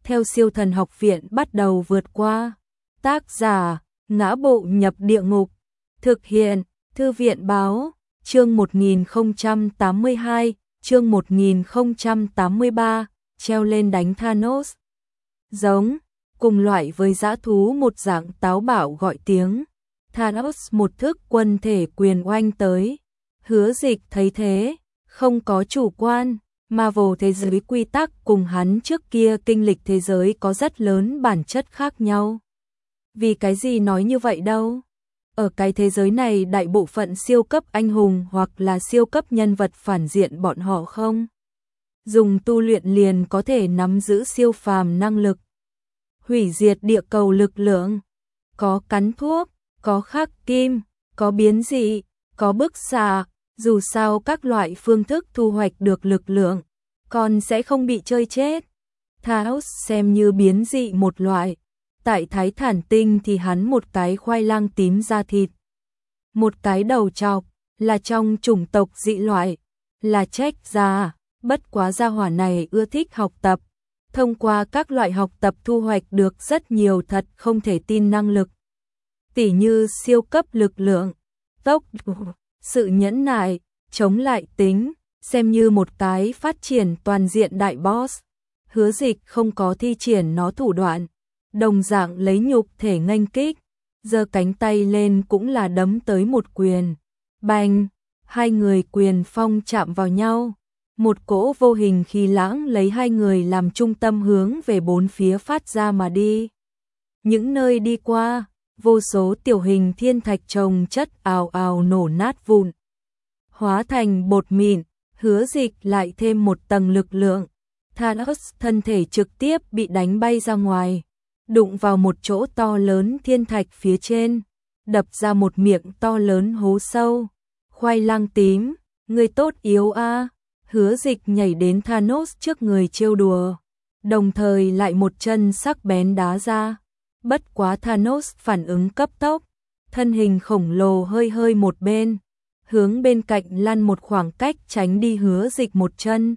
theo Siêu Thần Học Viện bắt đầu vượt qua. Tác giả: Ngã Bộ Nhập Địa Ngục. Thực hiện: Thư viện báo. Chương 1082, chương 1083, treo lên đánh Thanos. Giống, cùng loại với dã thú một dạng táo bạo gọi tiếng. Thanos một thức quân thể quyền oanh tới. Hứa Dịch thấy thế, không có chủ quan. Marvel thế giới quy tắc cùng hắn trước kia kinh lịch thế giới có rất lớn bản chất khác nhau. Vì cái gì nói như vậy đâu? Ở cái thế giới này đại bộ phận siêu cấp anh hùng hoặc là siêu cấp nhân vật phản diện bọn họ không dùng tu luyện liền có thể nắm giữ siêu phàm năng lực. Hủy diệt địa cầu lực lượng, có cắn thuốc, có khắc kim, có biến dị, có bức xạ, dù sao các loại phương thức thu hoạch được lực lượng, còn sẽ không bị chơi chết. Thanos xem như biến dị một loại. Tại Thái Thản Tinh thì hắn một cái khoai lang tím da thịt, một cái đầu trọc, là trong chủng tộc dị loại, là trách gia, bất quá gia hỏa này ưa thích học tập, thông qua các loại học tập thu hoạch được rất nhiều thật không thể tin năng lực. Tỉ như siêu cấp lực lượng, tốc độ, sự nhẫn nại, chống lại tính, xem như một cái phát triển toàn diện đại boss. Hứa Dịch không có thi triển nó thủ đoạn, đồng dạng lấy nhục thể nghênh kích, giơ cánh tay lên cũng là đấm tới một quyền. Bành, hai người quyền phong chạm vào nhau, một cỗ vô hình khí lãng lấy hai người làm trung tâm hướng về bốn phía phát ra mà đi. Những nơi đi qua, vô số tiểu hình thiên thạch chồng chất ào ào nổ nát vụn, hóa thành bột mịn. Hứa Dịch lại thêm một tầng lực lượng, Thanos thân thể trực tiếp bị đánh bay ra ngoài, đụng vào một chỗ to lớn thiên thạch phía trên, đập ra một miệng to lớn hố sâu. Khoai lang tím, người tốt yếu a. Hứa Dịch nhảy đến Thanos trước người trêu đùa, đồng thời lại một chân sắc bén đá ra. Bất quá Thanos phản ứng cấp tốc, thân hình khổng lồ hơi hơi một bên, hướng bên cạnh lăn một khoảng cách tránh đi Hứa Dịch một chân.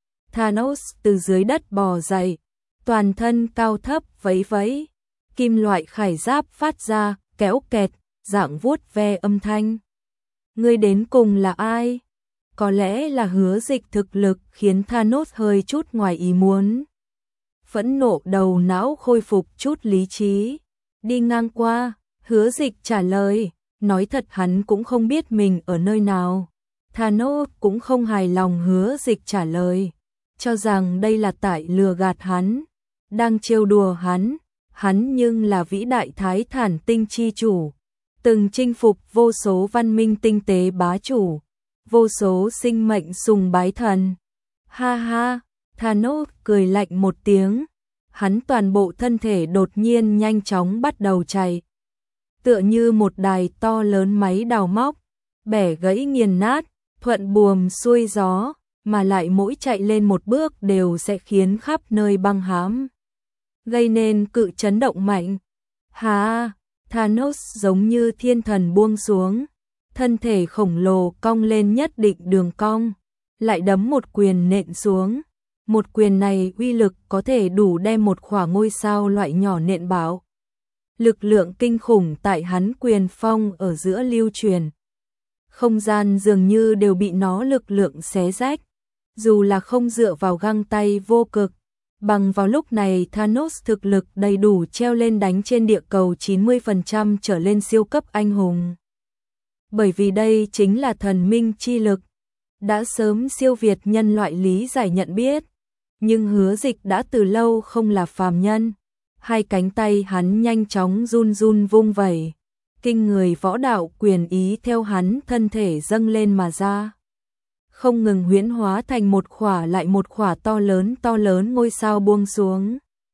Thanos từ dưới đất bò dậy, toàn thân cao thấp vẫy vẫy, kim loại khải giáp phát ra kéo kẹt, dạng vuốt ve âm thanh. Ngươi đến cùng là ai? Có lẽ là Hứa Dịch thực lực khiến Thanos hơi chút ngoài ý muốn. Phẫn nộ đầu não khôi phục chút lý trí. Đi ngang qua, Hứa Dịch trả lời, nói thật hắn cũng không biết mình ở nơi nào. Thanos cũng không hài lòng Hứa Dịch trả lời, cho rằng đây là tại lừa gạt hắn, đang trêu đùa hắn nhưng là vĩ đại Thái Thản Tinh chi chủ, từng chinh phục vô số văn minh tinh tế bá chủ, vô số sinh mệnh sùng bái thần. Ha ha, Thanos cười lạnh một tiếng, hắn toàn bộ thân thể đột nhiên nhanh chóng bắt đầu chạy, tựa như một đài to lớn máy đào móc, bẻ gãy nghiền nát, thuận buồm xuôi gió, mà lại mỗi chạy lên một bước đều sẽ khiến khắp nơi băng hám, gây nên cự chấn động mạnh. Ha, Thanos giống như thiên thần buông xuống, thân thể khổng lồ cong lên nhất định đường cong, lại đấm một quyền nện xuống. Một quyền này uy lực có thể đủ đem một khỏa ngôi sao loại nhỏ nện bạo. Lực lượng kinh khủng tại hắn quyền phong ở giữa lưu truyền. Không gian dường như đều bị nó lực lượng xé rách. Dù là không dựa vào găng tay vô cực, bằng vào lúc này Thanos thực lực đầy đủ treo lên đánh trên địa cầu 90% trở lên siêu cấp anh hùng. Bởi vì đây chính là thần minh chi lực, đã sớm siêu việt nhân loại lý giải nhận biết. Nhưng Hứa Dịch đã từ lâu không là phàm nhân, hai cánh tay hắn nhanh chóng run run vung vẩy, kinh người võ đạo quyền ý theo hắn thân thể dâng lên mà ra, không ngừng huyễn hóa thành một khỏa lại một khỏa to lớn ngôi sao buông xuống.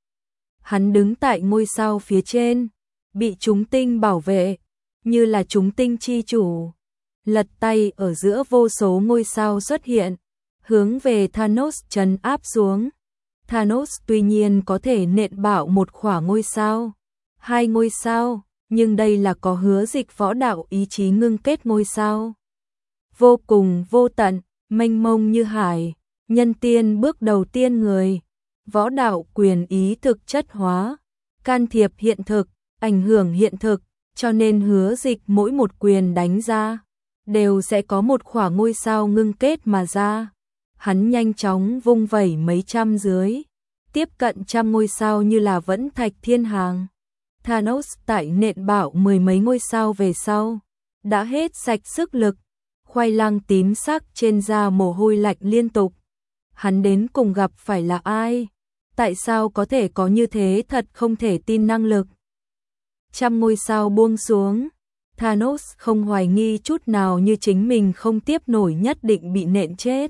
Hắn đứng tại ngôi sao phía trên, bị chúng tinh bảo vệ, như là chúng tinh chi chủ, lật tay ở giữa vô số ngôi sao xuất hiện, hướng về Thanos trấn áp xuống. Thanos tuy nhiên có thể nện bạo một khỏa ngôi sao, hai ngôi sao, nhưng đây là có Hứa Dịch võ đạo ý chí ngưng kết ngôi sao. Vô cùng vô tận, mênh mông như hải, nhân tiên bước đầu tiên người, Võ đạo quyền ý thực chất hóa, can thiệp hiện thực, ảnh hưởng hiện thực, cho nên Hứa Dịch mỗi một quyền đánh ra đều sẽ có một khỏa ngôi sao ngưng kết mà ra. Hắn nhanh chóng vung vẩy mấy trăm dưới, tiếp cận trăm ngôi sao như là vẫn thạch thiên hàng. Thanos tại nện bạo mười mấy ngôi sao về sau, đã hết sạch sức lực, khoai lang tím sắc trên da mồ hôi lạnh liên tục. Hắn đến cùng gặp phải là ai? Tại sao có thể có như thế thật không thể tin năng lực? Trăm ngôi sao buông xuống, Thanos không hoài nghi chút nào như chính mình không tiếp nổi nhất định bị nện chết.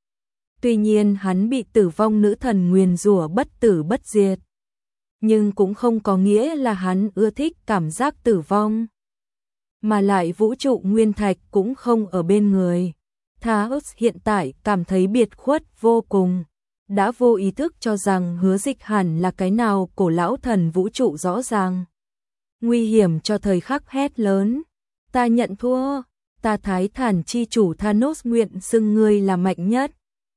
Tuy nhiên hắn bị tử vong nữ thần nguyền rủa bất tử bất diệt, nhưng cũng không có nghĩa là hắn ưa thích cảm giác tử vong. Mà lại vũ trụ nguyên thạch cũng không ở bên người. Thanos hiện tại cảm thấy biệt khuất vô cùng, đã vô ý thức cho rằng Hứa Dịch hẳn là cái nào cổ lão thần vũ trụ rõ ràng. Nguy hiểm cho thời khắc hét lớn, ta nhận thua, ta Thái Thản chi chủ Thanos nguyện xưng ngươi là mạnh nhất.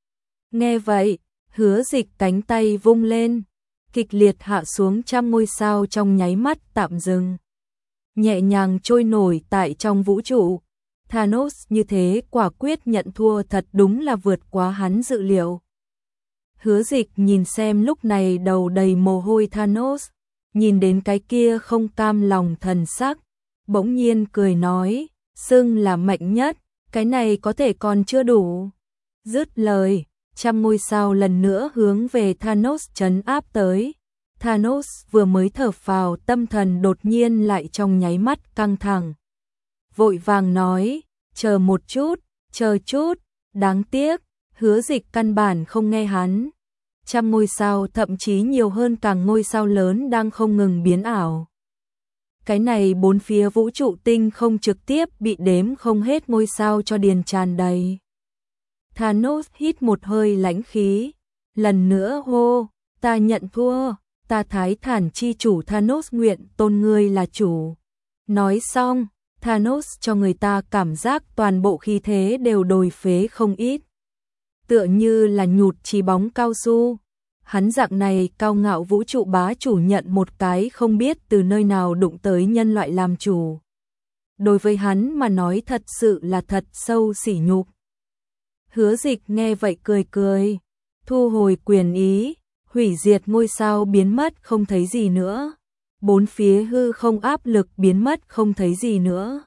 Nghe vậy, Hứa Dịch cánh tay vung lên, kịch liệt hạ xuống trăm ngôi sao trong nháy mắt tạm dừng. Nhẹ nhàng trôi nổi tại trong vũ trụ. Thanos như thế quả quyết nhận thua thật đúng là vượt quá hắn dự liệu. Hứa Dịch nhìn xem lúc này đầu đầy mồ hôi Thanos, nhìn đến cái kia không cam lòng thần sắc, bỗng nhiên cười nói, xưng là mạnh nhất, cái này có thể còn chưa đủ. Dứt lời, trăm ngôi sao lần nữa hướng về Thanos trấn áp tới. Thanos vừa mới thở phào, tâm thần đột nhiên lại trong nháy mắt căng thẳng. Vội vàng nói, chờ một chút, chờ chút, đáng tiếc, Hứa Dịch căn bản không nghe hắn. Trăm ngôi sao thậm chí nhiều hơn càng ngôi sao lớn đang không ngừng biến ảo. Cái này bốn phía vũ trụ tinh không trực tiếp bị đếm không hết ngôi sao cho điền tràn đầy. Thanos hít một hơi lãnh khí, lần nữa hô, ta nhận thua, ta Thái Thản chi chủ Thanos nguyện tôn ngươi là chủ. Nói xong, Thanos cho người ta cảm giác toàn bộ khí thế đều đồi phế không ít. Tựa như là nhụt chí bóng cao su. Hắn dạng này cao ngạo vũ trụ bá chủ nhận một cái không biết từ nơi nào đụng tới nhân loại làm chủ. Đối với hắn mà nói thật sự là thật sâu sỉ nhục. Hứa Dịch nghe vậy cười cười, thu hồi quyền ý, hủy diệt ngôi sao biến mất không thấy gì nữa. Bốn phía hư không áp lực biến mất không thấy gì nữa.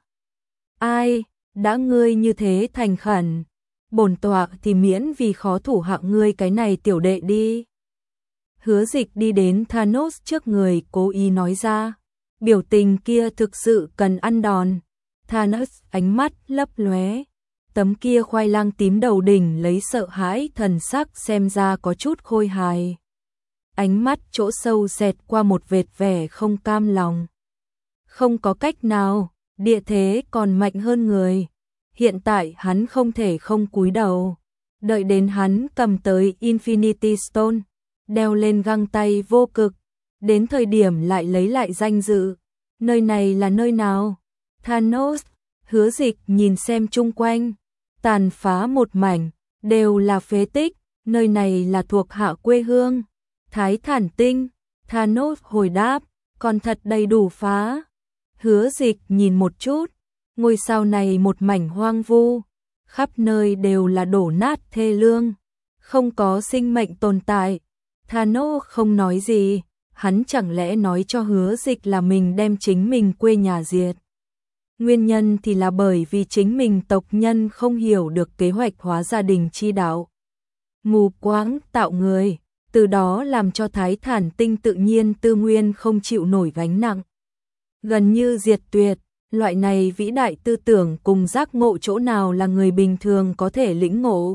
Ai, đã ngươi như thế thành khẩn, bổn tọa thì miễn vì khó thủ hạng ngươi cái này tiểu đệ đi. Hứa Dịch đi đến Thanos trước người cố ý nói ra, biểu tình kia thực sự cần ăn đòn. Thanos ánh mắt lấp lóe, tấm kia khoai lang tím đầu đỉnh lấy sợ hãi thần sắc xem ra có chút khôi hài. Ánh mắt chỗ sâu xẹt qua một vệt vẻ không cam lòng. Không có cách nào, địa thế còn mạnh hơn người. Hiện tại hắn không thể không cúi đầu. Đợi đến hắn cầm tới Infinity Stone, đeo lên găng tay vô cực, đến thời điểm lại lấy lại danh dự. Nơi này là nơi nào? Thanos, Hứa Dịch nhìn xem chung quanh, tàn phá một mảnh, đều là phế tích, nơi này là thuộc hạ quê hương. Thái Thản tinh, Thanos hồi đáp, còn thật đầy đủ phá. Hứa Dịch nhìn một chút, ngôi sao này một mảnh hoang vu, khắp nơi đều là đổ nát thê lương, không có sinh mệnh tồn tại. Thanos không nói gì, hắn chẳng lẽ nói cho Hứa Dịch là mình đem chính mình quê nhà diệt. Nguyên nhân thì là bởi vì chính mình tộc nhân không hiểu được kế hoạch hóa gia đình chi đạo. Mù quáng tạo người, từ đó làm cho Thái Thản tinh tự nhiên tư nguyên không chịu nổi gánh nặng. Gần như diệt tuyệt, loại này vĩ đại tư tưởng cùng giác ngộ chỗ nào là người bình thường có thể lĩnh ngộ.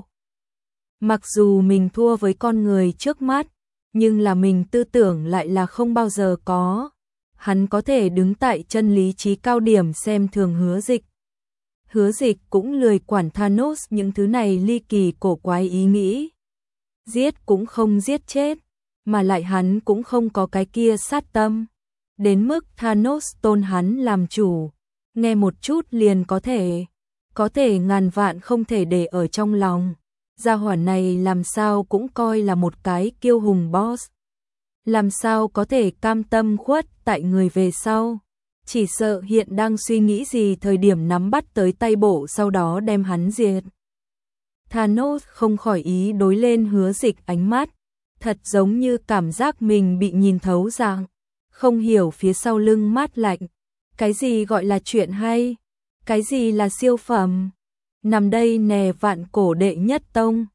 Mặc dù mình thua với con người trước mắt, nhưng là mình tư tưởng lại là không bao giờ có. Hắn có thể đứng tại chân lý trí cao điểm xem thường Hứa Dịch. Hứa Dịch cũng lười quản Thanos những thứ này ly kỳ cổ quái ý nghĩ. Giết cũng không giết chết, mà lại hắn cũng không có cái kia sát tâm. Đến mức Thanos tôn hắn làm chủ, nghe một chút liền có thể ngàn vạn không thể để ở trong lòng. gia hỏa này làm sao cũng coi là một cái kiêu hùng boss. Làm sao có thể cam tâm khuất tại người về sau. Chỉ sợ hiện đang suy nghĩ gì thời điểm nắm bắt tới tay bộ sau đó đem hắn diệt. Thanos không khỏi ý đối lên Hứa Dịch ánh mắt, thật giống như cảm giác mình bị nhìn thấu dạng, không hiểu phía sau lưng mát lạnh, cái gì gọi là chuyện hay, cái gì là siêu phẩm, nằm đây nè vạn cổ đệ nhất tông.